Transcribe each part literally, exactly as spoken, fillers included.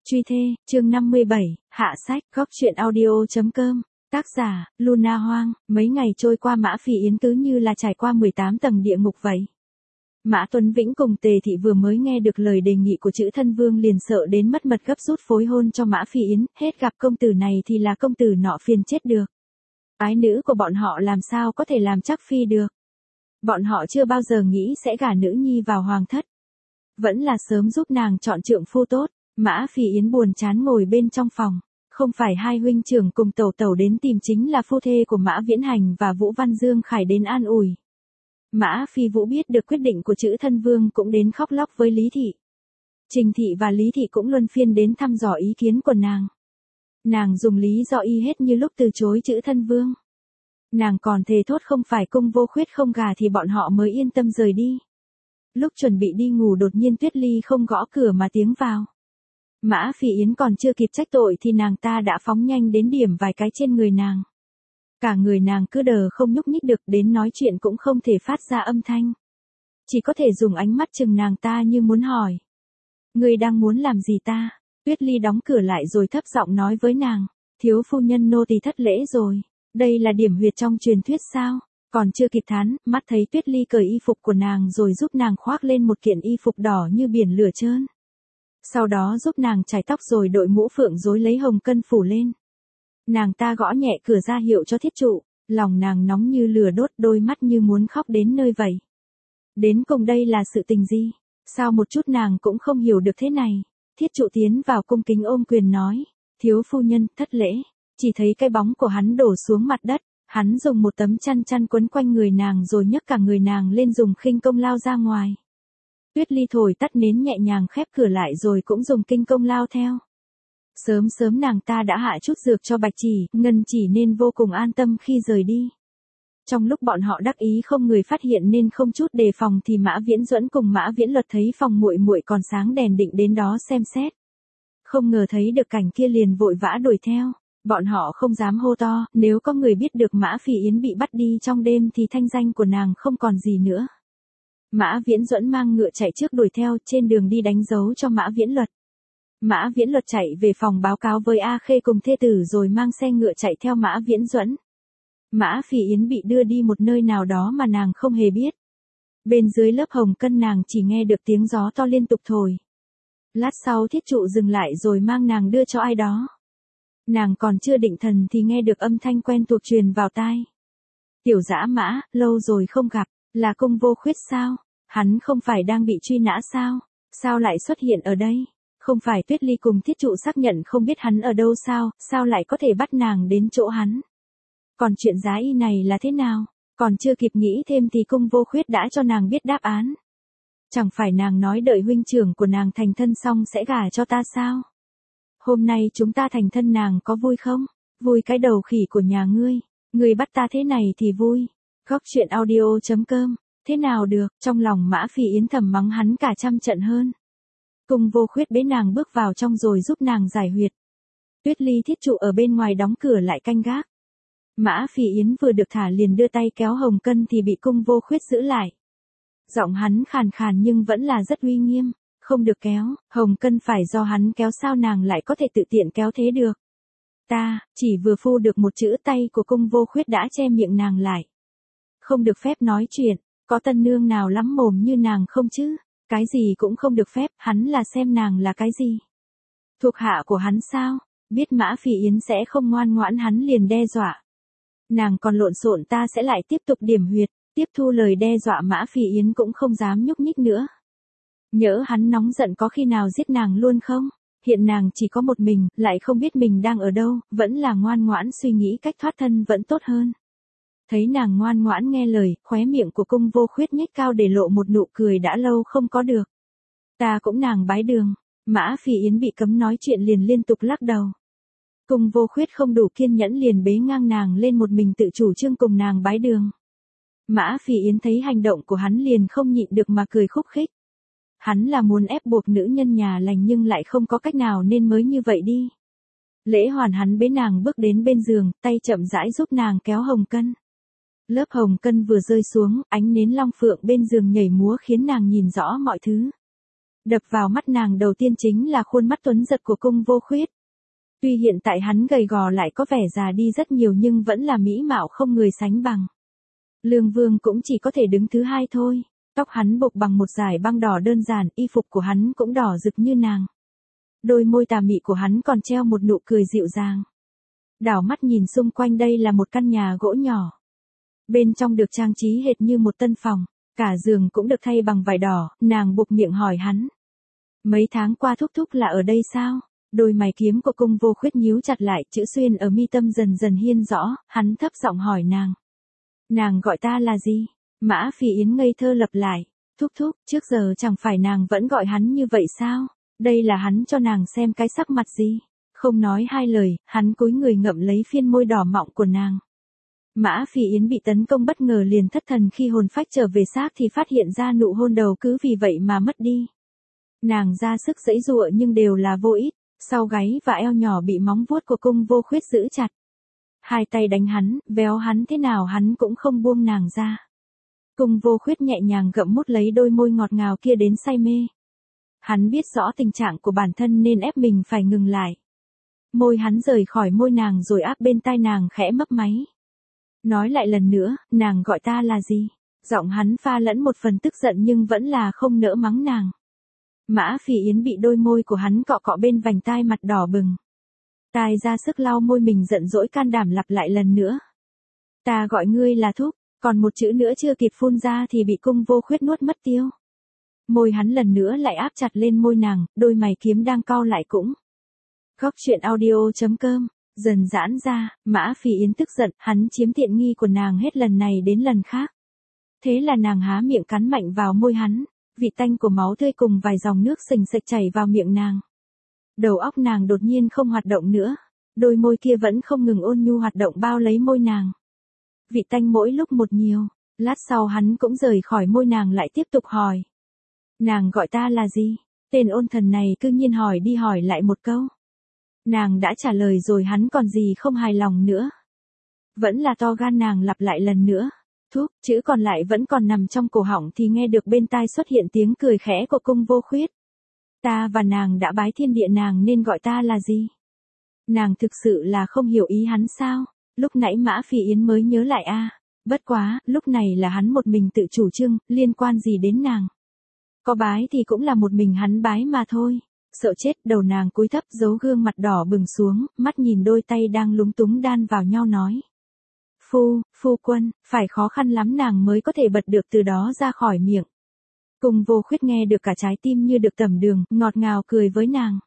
Truy thê, chương năm mươi bảy, hạ sách, góc truyện audio.com, tác giả, Luna Hoang. Mấy ngày trôi qua Mã Phi Yến cứ như là trải qua mười tám tầng địa ngục vậy. Mã Tuấn Vĩnh cùng Tề Thị vừa mới nghe được lời đề nghị của Chữ Thân Vương liền sợ đến mất mật gấp rút phối hôn cho Mã Phi Yến, hết gặp công tử này thì là công tử nọ phiền chết được. Ái nữ của bọn họ làm sao có thể làm chắc phi được. Bọn họ chưa bao giờ nghĩ sẽ gả nữ nhi vào hoàng thất. Vẫn là sớm giúp nàng chọn trượng phu tốt. Mã Phi Yến buồn chán ngồi bên trong phòng. Không phải hai huynh trưởng cùng tẩu tẩu đến tìm chính là phu thê của Mã Viễn Hành và Vũ Văn Dương Khải đến an ủi. Mã Phi Vũ biết được quyết định của Chữ Thân Vương cũng đến khóc lóc với Lý Thị. Trình Thị và Lý Thị cũng luân phiên đến thăm dò ý kiến của nàng. Nàng dùng lý do y hết như lúc từ chối Chữ Thân Vương. Nàng còn thề thốt không phải cung vô khuyết không gả thì bọn họ mới yên tâm rời đi. Lúc chuẩn bị đi ngủ đột nhiên Tuyết Ly không gõ cửa mà tiếng vào. Mã Phi Yến còn chưa kịp trách tội thì nàng ta đã phóng nhanh đến điểm vài cái trên người nàng. Cả người nàng cứ đờ không nhúc nhích được, đến nói chuyện cũng không thể phát ra âm thanh. Chỉ có thể dùng ánh mắt chừng nàng ta như muốn hỏi. Ngươi đang muốn làm gì ta? Tuyết Ly đóng cửa lại rồi thấp giọng nói với nàng. Thiếu phu nhân nô tỳ thất lễ rồi. Đây là điểm huyệt trong truyền thuyết sao? Còn chưa kịp thán, mắt thấy Tuyết Ly cởi y phục của nàng rồi giúp nàng khoác lên một kiện y phục đỏ như biển lửa trơn. Sau đó giúp nàng chải tóc rồi đội mũ phượng rối lấy hồng cân phủ lên. Nàng ta gõ nhẹ cửa ra hiệu cho Thiết Trụ, lòng nàng nóng như lửa đốt, đôi mắt như muốn khóc đến nơi vậy. Đến cùng đây là sự tình gì? Sao một chút nàng cũng không hiểu được thế này? Thiết Trụ tiến vào cung kính ôm quyền nói, thiếu phu nhân, thất lễ. Chỉ thấy cái bóng của hắn đổ xuống mặt đất, hắn dùng một tấm chăn chăn quấn quanh người nàng rồi nhấc cả người nàng lên dùng khinh công lao ra ngoài. Tuyết Ly thổi tắt nến nhẹ nhàng khép cửa lại rồi cũng dùng kinh công lao theo. Sớm sớm nàng ta đã hạ chút dược cho Bạch Chỉ, Ngân Chỉ nên vô cùng an tâm khi rời đi. Trong lúc bọn họ đắc ý không người phát hiện nên không chút đề phòng thì Mã Viễn Duẫn cùng Mã Viễn Luật thấy phòng muội muội còn sáng đèn định đến đó xem xét. Không ngờ thấy được cảnh kia liền vội vã đuổi theo. Bọn họ không dám hô to, nếu có người biết được Mã Phi Yến bị bắt đi trong đêm thì thanh danh của nàng không còn gì nữa. Mã Viễn Duẫn mang ngựa chạy trước đuổi theo, trên đường đi đánh dấu cho Mã Viễn Luật. Mã Viễn Luật chạy về phòng báo cáo với A Khê cùng thê tử rồi mang xe ngựa chạy theo Mã Viễn Duẫn. Mã Phi Yến bị đưa đi một nơi nào đó mà nàng không hề biết. Bên dưới lớp hồng cân nàng chỉ nghe được tiếng gió to liên tục thổi. Lát sau Thiết Trụ dừng lại rồi mang nàng đưa cho ai đó. Nàng còn chưa định thần thì nghe được âm thanh quen thuộc truyền vào tai. Tiểu Dã Mã, lâu rồi không gặp, là cung vô khuyết sao? Hắn không phải đang bị truy nã sao? Sao lại xuất hiện ở đây? Không phải Tuyết Ly cùng Thiết Trụ xác nhận không biết hắn ở đâu sao? Sao lại có thể bắt nàng đến chỗ hắn? Còn chuyện giá y này là thế nào? Còn chưa kịp nghĩ thêm thì cung vô khuyết đã cho nàng biết đáp án. Chẳng phải nàng nói đợi huynh trưởng của nàng thành thân xong sẽ gả cho ta sao? Hôm nay chúng ta thành thân nàng có vui không? Vui cái đầu khỉ của nhà ngươi. Ngươi bắt ta thế này thì vui. Góc truyện audio.com. Thế nào được, trong lòng Mã Phi Yến thầm mắng hắn cả trăm trận hơn. Cung vô khuyết bế nàng bước vào trong rồi giúp nàng giải huyệt. Tuyết Ly Thiết Trụ ở bên ngoài đóng cửa lại canh gác. Mã Phi Yến vừa được thả liền đưa tay kéo hồng cân thì bị cung vô khuyết giữ lại. Giọng hắn khàn khàn nhưng vẫn là rất uy nghiêm. Không được kéo, hồng cân phải do hắn kéo, sao nàng lại có thể tự tiện kéo thế được. Ta, chỉ vừa phu được một chữ tay của cung vô khuyết đã che miệng nàng lại. Không được phép nói chuyện, có tân nương nào lắm mồm như nàng không chứ? Cái gì cũng không được phép, hắn là xem nàng là cái gì? Thuộc hạ của hắn sao? Biết Mã Phi Yến sẽ không ngoan ngoãn hắn liền đe dọa. Nàng còn lộn xộn ta sẽ lại tiếp tục điểm huyệt, tiếp thu lời đe dọa Mã Phi Yến cũng không dám nhúc nhích nữa. Nhỡ hắn nóng giận có khi nào giết nàng luôn không? Hiện nàng chỉ có một mình, lại không biết mình đang ở đâu, vẫn là ngoan ngoãn suy nghĩ cách thoát thân vẫn tốt hơn. Thấy nàng ngoan ngoãn nghe lời, khóe miệng của cung vô khuyết nhếch cao để lộ một nụ cười đã lâu không có được. Ta cũng nàng bái đường. Mã Phi Yến bị cấm nói chuyện liền liên tục lắc đầu. Cung vô khuyết không đủ kiên nhẫn liền bế ngang nàng lên một mình tự chủ trương cùng nàng bái đường. Mã Phi Yến thấy hành động của hắn liền không nhịn được mà cười khúc khích. Hắn là muốn ép buộc nữ nhân nhà lành nhưng lại không có cách nào nên mới như vậy đi. Lễ hoàn hắn bế nàng bước đến bên giường, tay chậm rãi giúp nàng kéo hồng cân. Lớp hồng cân vừa rơi xuống, ánh nến long phượng bên giường nhảy múa khiến nàng nhìn rõ mọi thứ. Đập vào mắt nàng đầu tiên chính là khuôn mắt tuấn giật của Cung Vô Khuyết. Tuy hiện tại hắn gầy gò lại có vẻ già đi rất nhiều nhưng vẫn là mỹ mạo không người sánh bằng. Lương Vương cũng chỉ có thể đứng thứ hai thôi. Tóc hắn buộc bằng một dải băng đỏ đơn giản, y phục của hắn cũng đỏ rực như nàng. Đôi môi tà mị của hắn còn treo một nụ cười dịu dàng. Đảo mắt nhìn xung quanh, đây là một căn nhà gỗ nhỏ. Bên trong được trang trí hệt như một tân phòng, cả giường cũng được thay bằng vải đỏ, nàng buộc miệng hỏi hắn. Mấy tháng qua thúc thúc là ở đây sao? Đôi mày kiếm của Cung Vô Khuyết nhíu chặt lại, chữ xuyên ở mi tâm dần dần hiên rõ, hắn thấp giọng hỏi nàng. Nàng gọi ta là gì? Mã Phỉ Yến ngây thơ lặp lại. Thúc thúc, trước giờ chẳng phải nàng vẫn gọi hắn như vậy sao? Đây là hắn cho nàng xem cái sắc mặt gì? Không nói hai lời, hắn cúi người ngậm lấy phiên môi đỏ mọng của nàng. Mã Phỉ Yến bị tấn công bất ngờ liền thất thần, khi hồn phách trở về xác thì phát hiện ra nụ hôn đầu cứ vì vậy mà mất đi. Nàng ra sức giãy giụa nhưng đều là vô ích, sau gáy và eo nhỏ bị móng vuốt của Cung Vô Khuyết giữ chặt. Hai tay đánh hắn, véo hắn thế nào hắn cũng không buông nàng ra. Cung Vô Khuyết nhẹ nhàng gặm mút lấy đôi môi ngọt ngào kia đến say mê. Hắn biết rõ tình trạng của bản thân nên ép mình phải ngừng lại. Môi hắn rời khỏi môi nàng rồi áp bên tai nàng khẽ mấp máy. Nói lại lần nữa, nàng gọi ta là gì? Giọng hắn pha lẫn một phần tức giận nhưng vẫn là không nỡ mắng nàng. Mã Phỉ Yến bị đôi môi của hắn cọ cọ bên vành tai, mặt đỏ bừng. Tai ra sức lau môi mình, giận dỗi can đảm lặp lại lần nữa. Ta gọi ngươi là thúc, còn một chữ nữa chưa kịp phun ra thì bị Cung Vô Khuyết nuốt mất tiêu. Môi hắn lần nữa lại áp chặt lên môi nàng, đôi mày kiếm đang cau lại cũng. Góc truyện audio chấm com, dần giãn ra, Mã Phỉ Yến tức giận, hắn chiếm tiện nghi của nàng hết lần này đến lần khác. Thế là nàng há miệng cắn mạnh vào môi hắn, vị tanh của máu tươi cùng vài dòng nước sình sạch chảy vào miệng nàng. Đầu óc nàng đột nhiên không hoạt động nữa, đôi môi kia vẫn không ngừng ôn nhu hoạt động bao lấy môi nàng. Vị tanh mỗi lúc một nhiều, lát sau hắn cũng rời khỏi môi nàng, lại tiếp tục hỏi. Nàng gọi ta là gì? Tên ôn thần này cứ nhiên hỏi đi hỏi lại một câu. Nàng đã trả lời rồi, hắn còn gì không hài lòng nữa. Vẫn là to gan, nàng lặp lại lần nữa. Thúc, chữ còn lại vẫn còn nằm trong cổ họng thì nghe được bên tai xuất hiện tiếng cười khẽ của Cung Vô Khuyết. Ta và nàng đã bái thiên địa, nàng nên gọi ta là gì? Nàng thực sự là không hiểu ý hắn sao? Lúc nãy Mã Phỉ Yến mới nhớ lại a, à, bất quá, lúc này là hắn một mình tự chủ trương, liên quan gì đến nàng? Có bái thì cũng là một mình hắn bái mà thôi. Sợ chết, đầu nàng cúi thấp, giấu gương mặt đỏ bừng xuống, mắt nhìn đôi tay đang lúng túng đan vào nhau nói. Phu, phu quân, phải khó khăn lắm nàng mới có thể bật được từ đó ra khỏi miệng. Cung Vô Khuyết nghe được cả trái tim như được tẩm đường, ngọt ngào cười với nàng.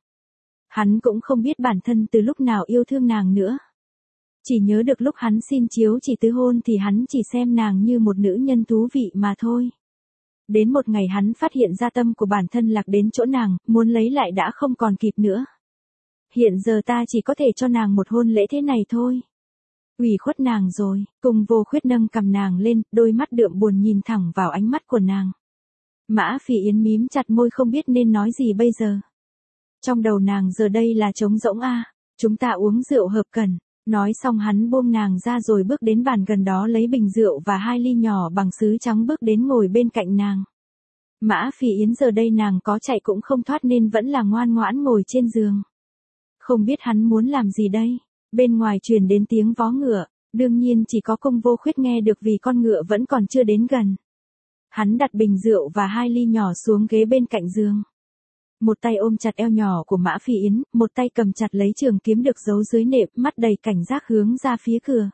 Hắn cũng không biết bản thân từ lúc nào yêu thương nàng nữa. Chỉ nhớ được lúc hắn xin chiếu chỉ tứ hôn thì hắn chỉ xem nàng như một nữ nhân thú vị mà thôi. Đến một ngày hắn phát hiện ra tâm của bản thân lạc đến chỗ nàng, muốn lấy lại đã không còn kịp nữa. Hiện giờ ta chỉ có thể cho nàng một hôn lễ thế này thôi. Ủy khuất nàng rồi. Cung Vô Khuyết nâng cằm nàng lên, đôi mắt đượm buồn nhìn thẳng vào ánh mắt của nàng. Mã Phỉ Yến mím chặt môi không biết nên nói gì bây giờ. Trong đầu nàng giờ đây là trống rỗng a. À, chúng ta uống rượu hợp cần. Nói xong hắn buông nàng ra rồi bước đến bàn gần đó lấy bình rượu và hai ly nhỏ bằng sứ trắng bước đến ngồi bên cạnh nàng. Mã Phỉ Yến giờ đây nàng có chạy cũng không thoát nên vẫn là ngoan ngoãn ngồi trên giường. Không biết hắn muốn làm gì đây. Bên ngoài truyền đến tiếng vó ngựa, đương nhiên chỉ có Cung Vô Khuyết nghe được vì con ngựa vẫn còn chưa đến gần. Hắn đặt bình rượu và hai ly nhỏ xuống ghế bên cạnh giường. Một tay ôm chặt eo nhỏ của Mã Phỉ Yến, một tay cầm chặt lấy trường kiếm được giấu dưới nệm, mắt đầy cảnh giác hướng ra phía cửa.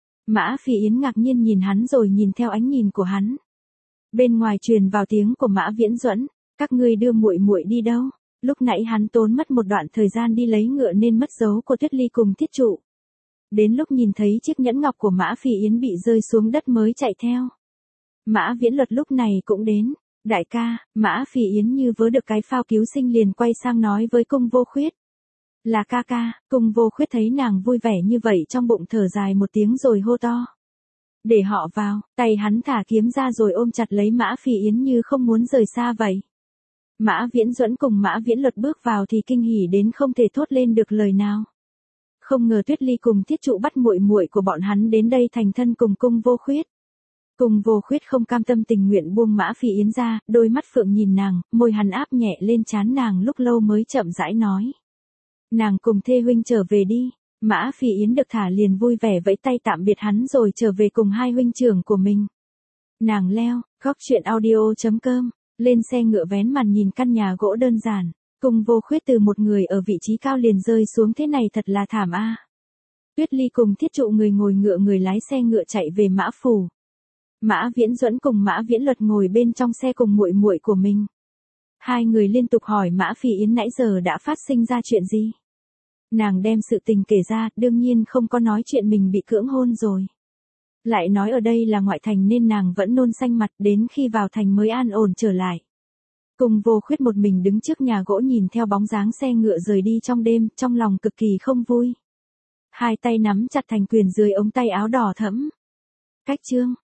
Mã Phỉ Yến ngạc nhiên nhìn hắn rồi nhìn theo ánh nhìn của hắn. Bên ngoài truyền vào tiếng của Mã Viễn Duẫn, các ngươi đưa muội muội đi đâu? Lúc nãy hắn tốn mất một đoạn thời gian đi lấy ngựa nên mất dấu của Tuyết Ly cùng Thiết Trụ. Đến lúc nhìn thấy chiếc nhẫn ngọc của Mã Phỉ Yến bị rơi xuống đất mới chạy theo. Mã Viễn Luật lúc này cũng đến. Đại ca, Mã Phỉ Yến như vớ được cái phao cứu sinh liền quay sang nói với Cung Vô Khuyết. Là ca ca. Cung Vô Khuyết thấy nàng vui vẻ như vậy trong bụng thở dài một tiếng rồi hô to. Để họ vào, tay hắn thả kiếm ra rồi ôm chặt lấy Mã Phỉ Yến như không muốn rời xa vậy. Mã Viễn Duẫn cùng Mã Viễn Luật bước vào thì kinh hỉ đến không thể thốt lên được lời nào. Không ngờ Tuyết Ly cùng Thiết Trụ bắt muội muội của bọn hắn đến đây thành thân cùng Cung Vô Khuyết. Cùng Vô Khuyết không cam tâm tình nguyện buông Mã Phi Yến ra, đôi mắt phượng nhìn nàng, môi hắn áp nhẹ lên trán nàng lúc lâu mới chậm rãi nói. Nàng cùng thê huynh trở về đi. Mã Phi Yến được thả liền vui vẻ vẫy tay tạm biệt hắn rồi trở về cùng hai huynh trưởng của mình. Nàng leo, góc chuyện audio chấm com, lên xe ngựa vén màn nhìn căn nhà gỗ đơn giản. Cùng Vô Khuyết từ một người ở vị trí cao liền rơi xuống thế này thật là thảm a. Tuyết Ly cùng Thiết Trụ người ngồi ngựa người lái xe ngựa chạy về Mã phủ. Mã Viễn Duẫn cùng Mã Viễn Luật ngồi bên trong xe cùng muội muội của mình. Hai người liên tục hỏi Mã Phi Yến nãy giờ đã phát sinh ra chuyện gì. Nàng đem sự tình kể ra, đương nhiên không có nói chuyện mình bị cưỡng hôn rồi. Lại nói ở đây là ngoại thành nên nàng vẫn nôn xanh mặt đến khi vào thành mới an ổn trở lại. Cùng Vô Khuyết một mình đứng trước nhà gỗ nhìn theo bóng dáng xe ngựa rời đi trong đêm, trong lòng cực kỳ không vui. Hai tay nắm chặt thành quyền dưới ống tay áo đỏ thẫm. Cách chương.